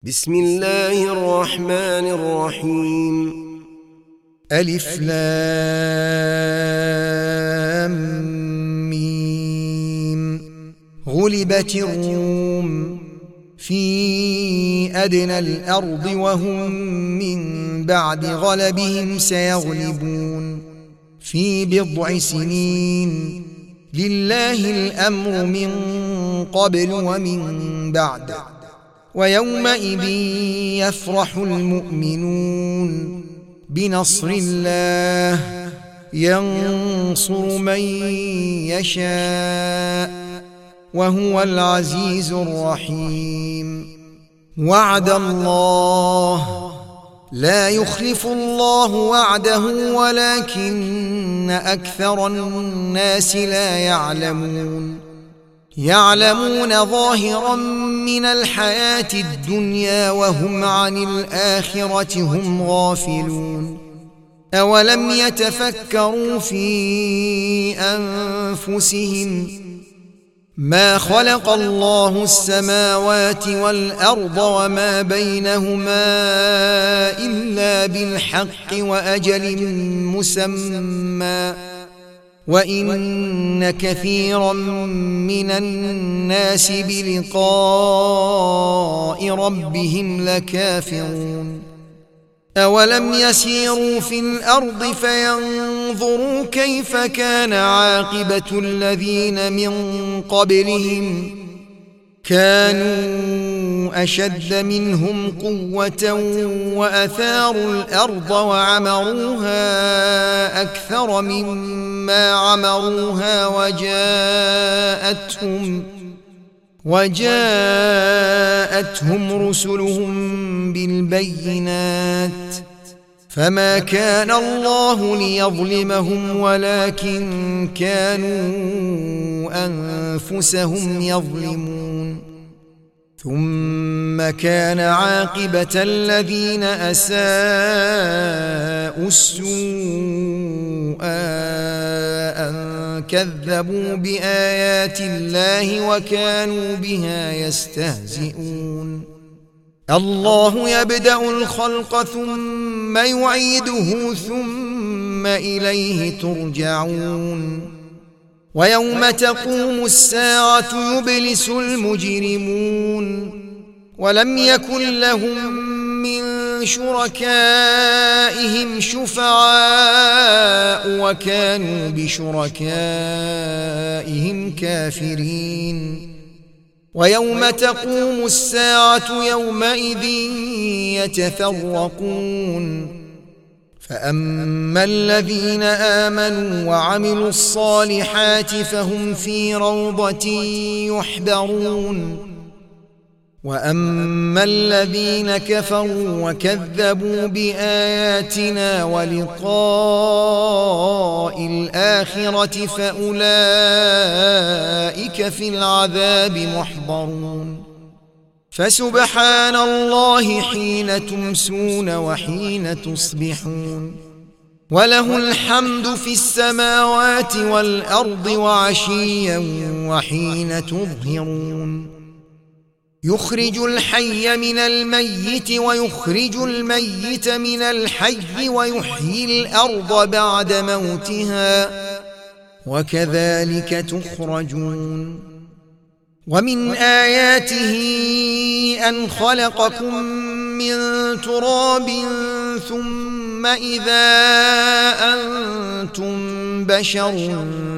بسم الله الرحمن الرحيم. ألف لام ميم. غلبت الروم في أدنى الأرض وهم من بعد غلبهم سيغلبون في بضع سنين. لله الأمر من قبل ومن بعد، ويومئذ يفرح المؤمنون بنصر الله ينصر من يشاء وهو العزيز الرحيم. وعد الله لا يخلف الله وعده ولكن أكثر الناس لا يعلمون ظاهرا من الحياة الدنيا وهم عن الآخرة هم غافلون. أولم يتفكروا في أنفسهم ما خلق الله السماوات والأرض وما بينهما إلا بالحق وأجل مسمى، وإن كثيرا من الناس بلقاء ربهم لكافرون. أولم يسيروا في الأرض فينظروا كيف كان عاقبة الذين من قبلهم، كانوا أشد منهم قوة وأثاروا الأرض وعمروها أكثر مما عمروها وجاءتهم رسلهم بالبينات، فما كان الله ليظلمهم ولكن كانوا أنفسهم يظلمون. ثم كان عاقبة الذين أساءوا السوء أن كذبوا بآيات الله وكانوا بها يستهزئون. الله يبدأ الخلق ثم يعيده ثم إليه ترجعون. ويوم تقوم الساعة يبلس المجرمون ولم يكن لهم من شركائهم شفعاء وكانوا بشركائهم كافرين. ويوم تقوم الساعة يومئذ يتفرقون، فأما الذين آمنوا وعملوا الصالحات فهم في روضة يحبرون، وأما الذين كفروا وكذبوا بآياتنا ولقاء الآخرة فأولئك في العذاب محضرون. فسبحان الله حين تمسون وحين تصبحون، وله الحمد في السماوات والأرض وعشيا وحين تظهرون. يخرج الحي من الميت ويخرج الميت من الحي ويحيي الأرض بعد موتها وكذلك تخرجون. ومن آياته أن خلقكم من تراب ثم إذا أنتم بشر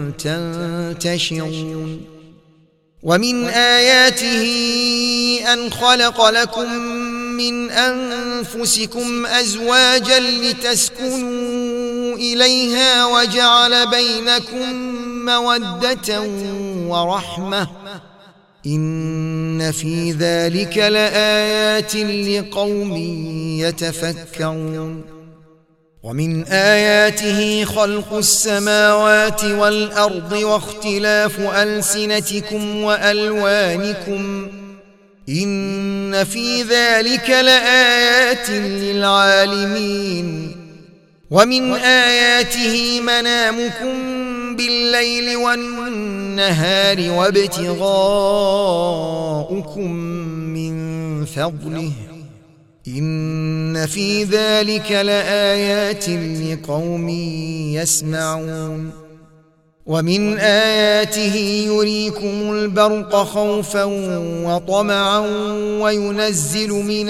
تنتشرون. ومن آياته أن خلق لكم من أنفسكم أزواجا لتسكنوا إليها وجعل بينكم مودة ورحمة، إن في ذلك لآيات لقوم يتفكرون. ومن آياته خلق السماوات والأرض واختلاف ألسنتكم وألوانكم، إن في ذلك لآيات للعالمين. ومن آياته منامكم بالليل والنهار وابتغاؤكم من فضله إن في ذلك لآيات لقوم يسمعون ومن آياته يريكم البرق خوفا وطمعا وينزل من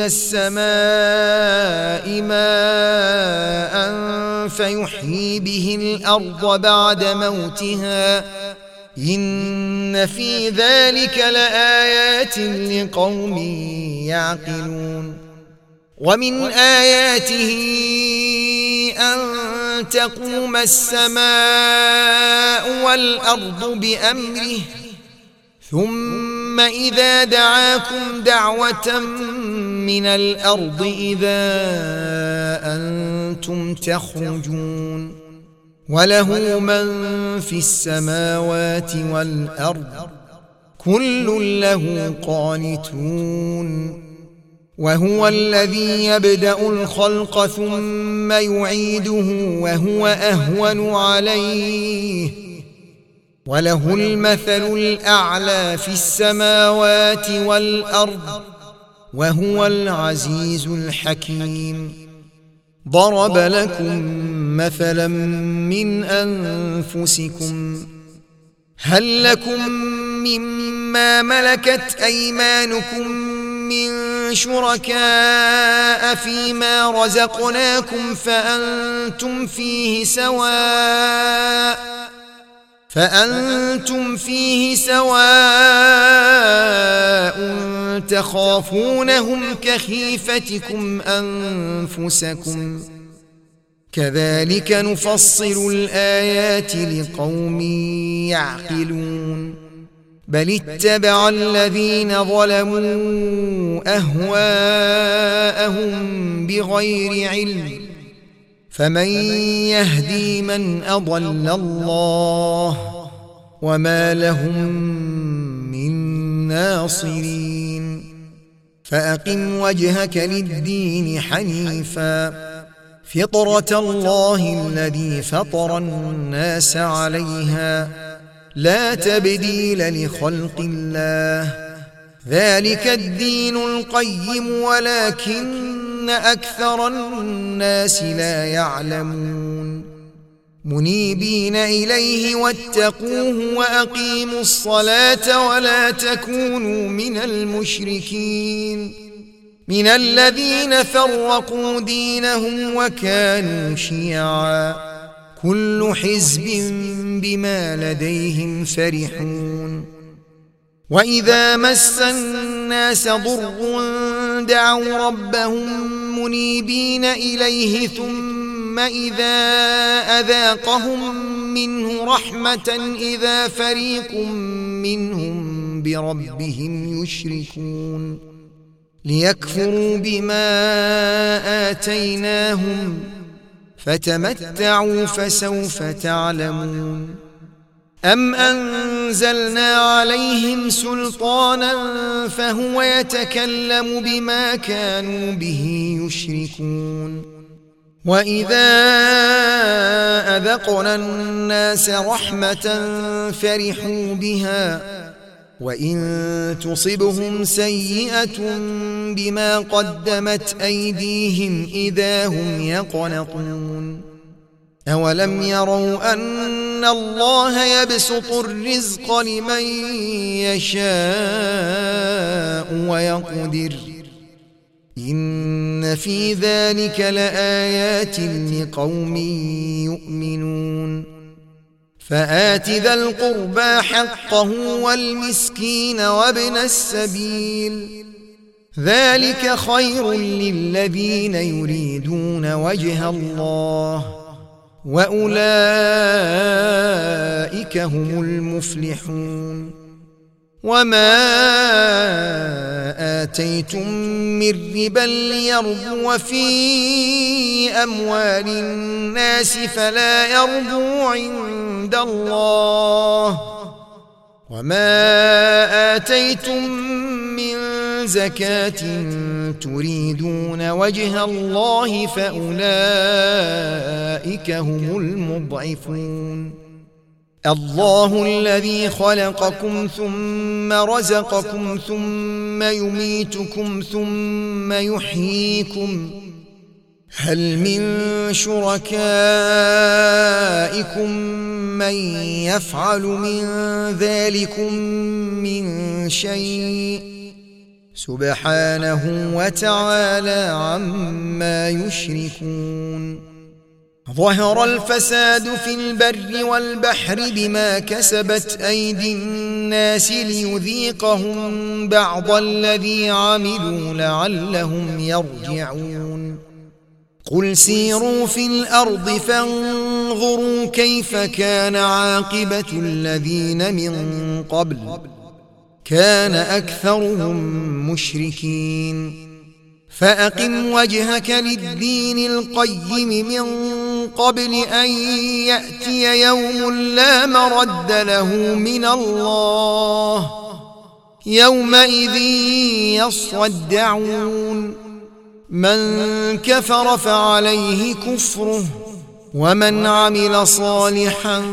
السماء ماء فيحيي به الأرض بعد موتها إن في ذلك لآيات لقوم يعقلون ومن آياته أن تقوم السماء والأرض بأمره ثم إذا دعاكم دعوة من الأرض إذا أنتم تخرجون وله من في السماوات والأرض كل له قانتون وهو الذي يبدأ الخلق ثم يعيده وهو أهون عليه وله المثل الأعلى في السماوات والأرض وهو العزيز الحكيم ضرب لكم مثلا من أنفسكم هل لكم مما ملكت أيمانكم من شركاء فيما رزقناكم فأنتم فيه سواء تخافونهم كخيفتكم أنفسكم كذلك نفصل الآيات لقوم يعقلون بل اتبع الذين ظلموا أهواءهم بغير علم فمن يهدي من أضل الله وما لهم من ناصرين فأقم وجهك للدين حنيفا فطرة الله الذي فطر الناس عليها لا تبديل لخلق الله ذلك الدين القيم ولكن أكثر الناس لا يعلمون منيبين إليه واتقوه وأقيموا الصلاة ولا تكونوا من المشركين من الذين فرقوا دينهم وكانوا شيعا كل حزب بما لديهم فرحون وإذا مس الناس ضر دعوا ربهم منيبين إليه ثم إذا أذاقهم منه رحمة إذا فريق منهم بربهم يشركون ليكفروا بما آتيناهم فتمتعوا فسوف تعلمون أم أنزلنا عليهم سلطانا فهو يتكلم بما كانوا به يشركون وإذا أذقنا الناس رحمة فرحوا بها وإن تصبهم سيئة بما قدمت أيديهم إذا هم يقنطون أولم يروا أن الله يبسط الرزق لمن يشاء ويقدر إن في ذلك لآيات لقوم يؤمنون فآت ذا القربى حقه والمسكين وابن السبيل ذلك خير للذين يريدون وجه الله وأولئك هم المفلحون وما آتيتم من ربا ليربو في أموال الناس فلا يربو عند الله وما آتيتم من زكاة تريدون وجه الله فأولئك هم المضعفون الله الذي خلقكم ثم رزقكم ثم ثم يميتكم ثم يحييكم هل من شركائكم من يفعل من ذلكم من شيء سبحانه وتعالى عما يشركون ظهر الفساد في البر والبحر بما كسبت أيدي الناس ليذيقهم بعض الذي عملوا لعلهم يرجعون قل سيروا في الأرض فانظروا كيف كان عاقبة الذين من قبل كان أكثرهم مشركين فأقم وجهك للدين القيم من قبل أن يأتي يوم لا مرد له من الله يومئذ يصدعون من كفر فعليه كفره ومن عمل صالحا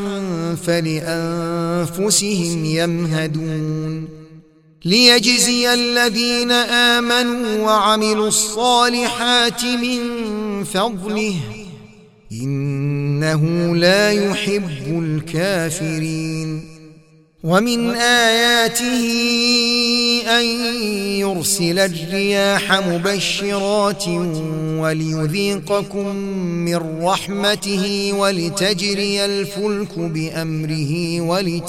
فلأنفسهم يمهدون ليجزي الذين آمنوا وعملوا الصالحات من فضله إنه لا يحب الكافرين ومن آياته أن يرسل الرياح مبشرات وليذيقكم من رحمته ولتجري الفلك بأمره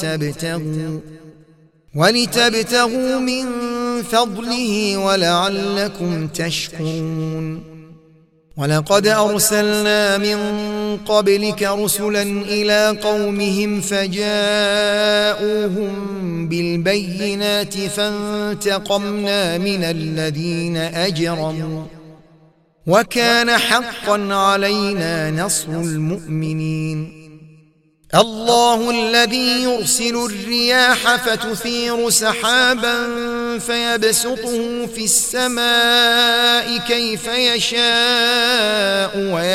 ولتبتغوا من فضله ولعلكم تشكرون ولقد أرسلنا من قبلك رسلا إلى قومهم فجاءوهم بالبينات فانتقمنا من الذين أجرموا وكان حقا علينا نصر المؤمنين الله الذي يرسل الرياح فتثير سحابا فيبسطه في السماء كيف يشاء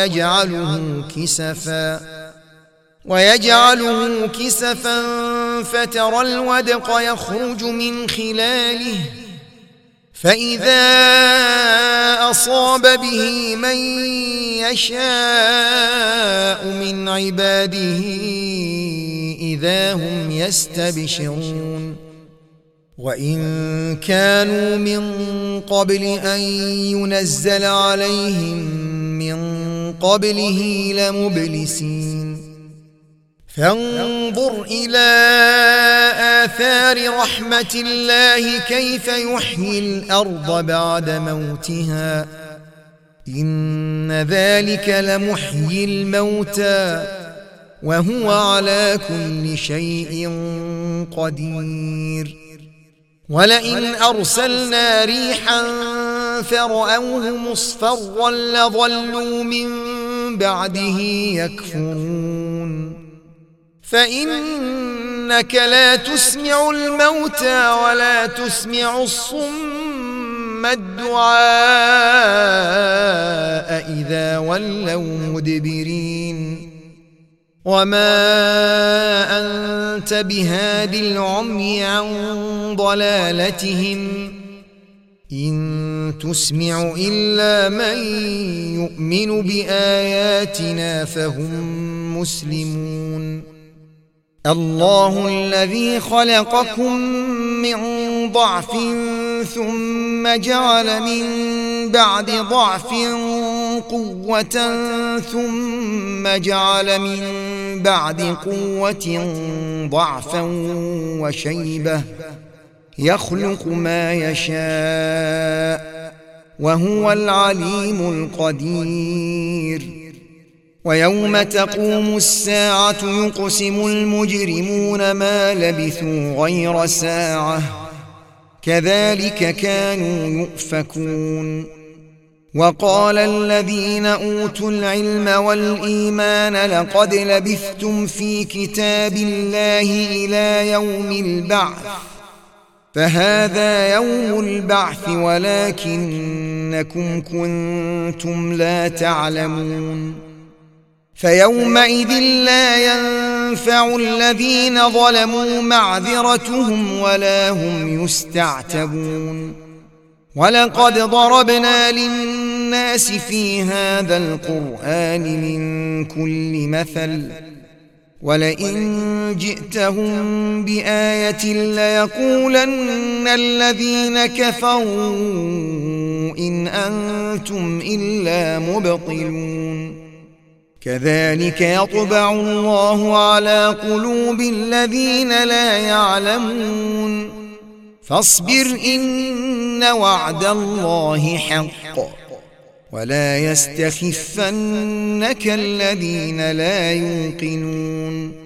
ويجعله كسفا فترى الودق يخرج من خلاله فإذا أصاب به من يشاء من عباده إذا هم يستبشرون وإن كانوا من قبل أن ينزل عليهم من قبله لمبلسين فانظر إلى آثار رحمة الله كيف يحيي الأرض بعد موتها إن ذلك لمحيي الموتى وهو على كل شيء قدير ولئن أرسلنا ريحا فرأوه مصفرا لظلوا من بعده يكفرون فإنك لا تسمع الموتى ولا تسمع الصم الدعاء إذا ولوا مدبرين وما أنت بهاد العمي عن ضلالتهم إن تسمع إلا من يؤمن بآياتنا فهم مسلمون الله الذي خلقكم من ضعف ثم جعل من بعد ضعف قوة ثم جعل من بعد قوة ضعفا وشيبة يخلق ما يشاء وهو العليم القدير ويوم تقوم الساعة يقسم المجرمون ما لبثوا غير ساعة كذلك كانوا يؤفكون وقال الذين أوتوا العلم والإيمان لقد لبثتم في كتاب الله إلى يوم البعث فهذا يوم البعث ولكنكم كنتم لا تعلمون فيومئذ لا ينفع الذين ظلموا معذرتهم ولا هم يستعتبون ولقد ضربنا للناس في هذا القرآن من كل مثل ولئن جئتهم بآية ليقولن الذين كفروا إن أنتم إلا مبطلون كذلك يطبع الله على قلوب الذين لا يعلمون فاصبر إن وعد الله حق ولا يستخفنك الذين لا يوقنون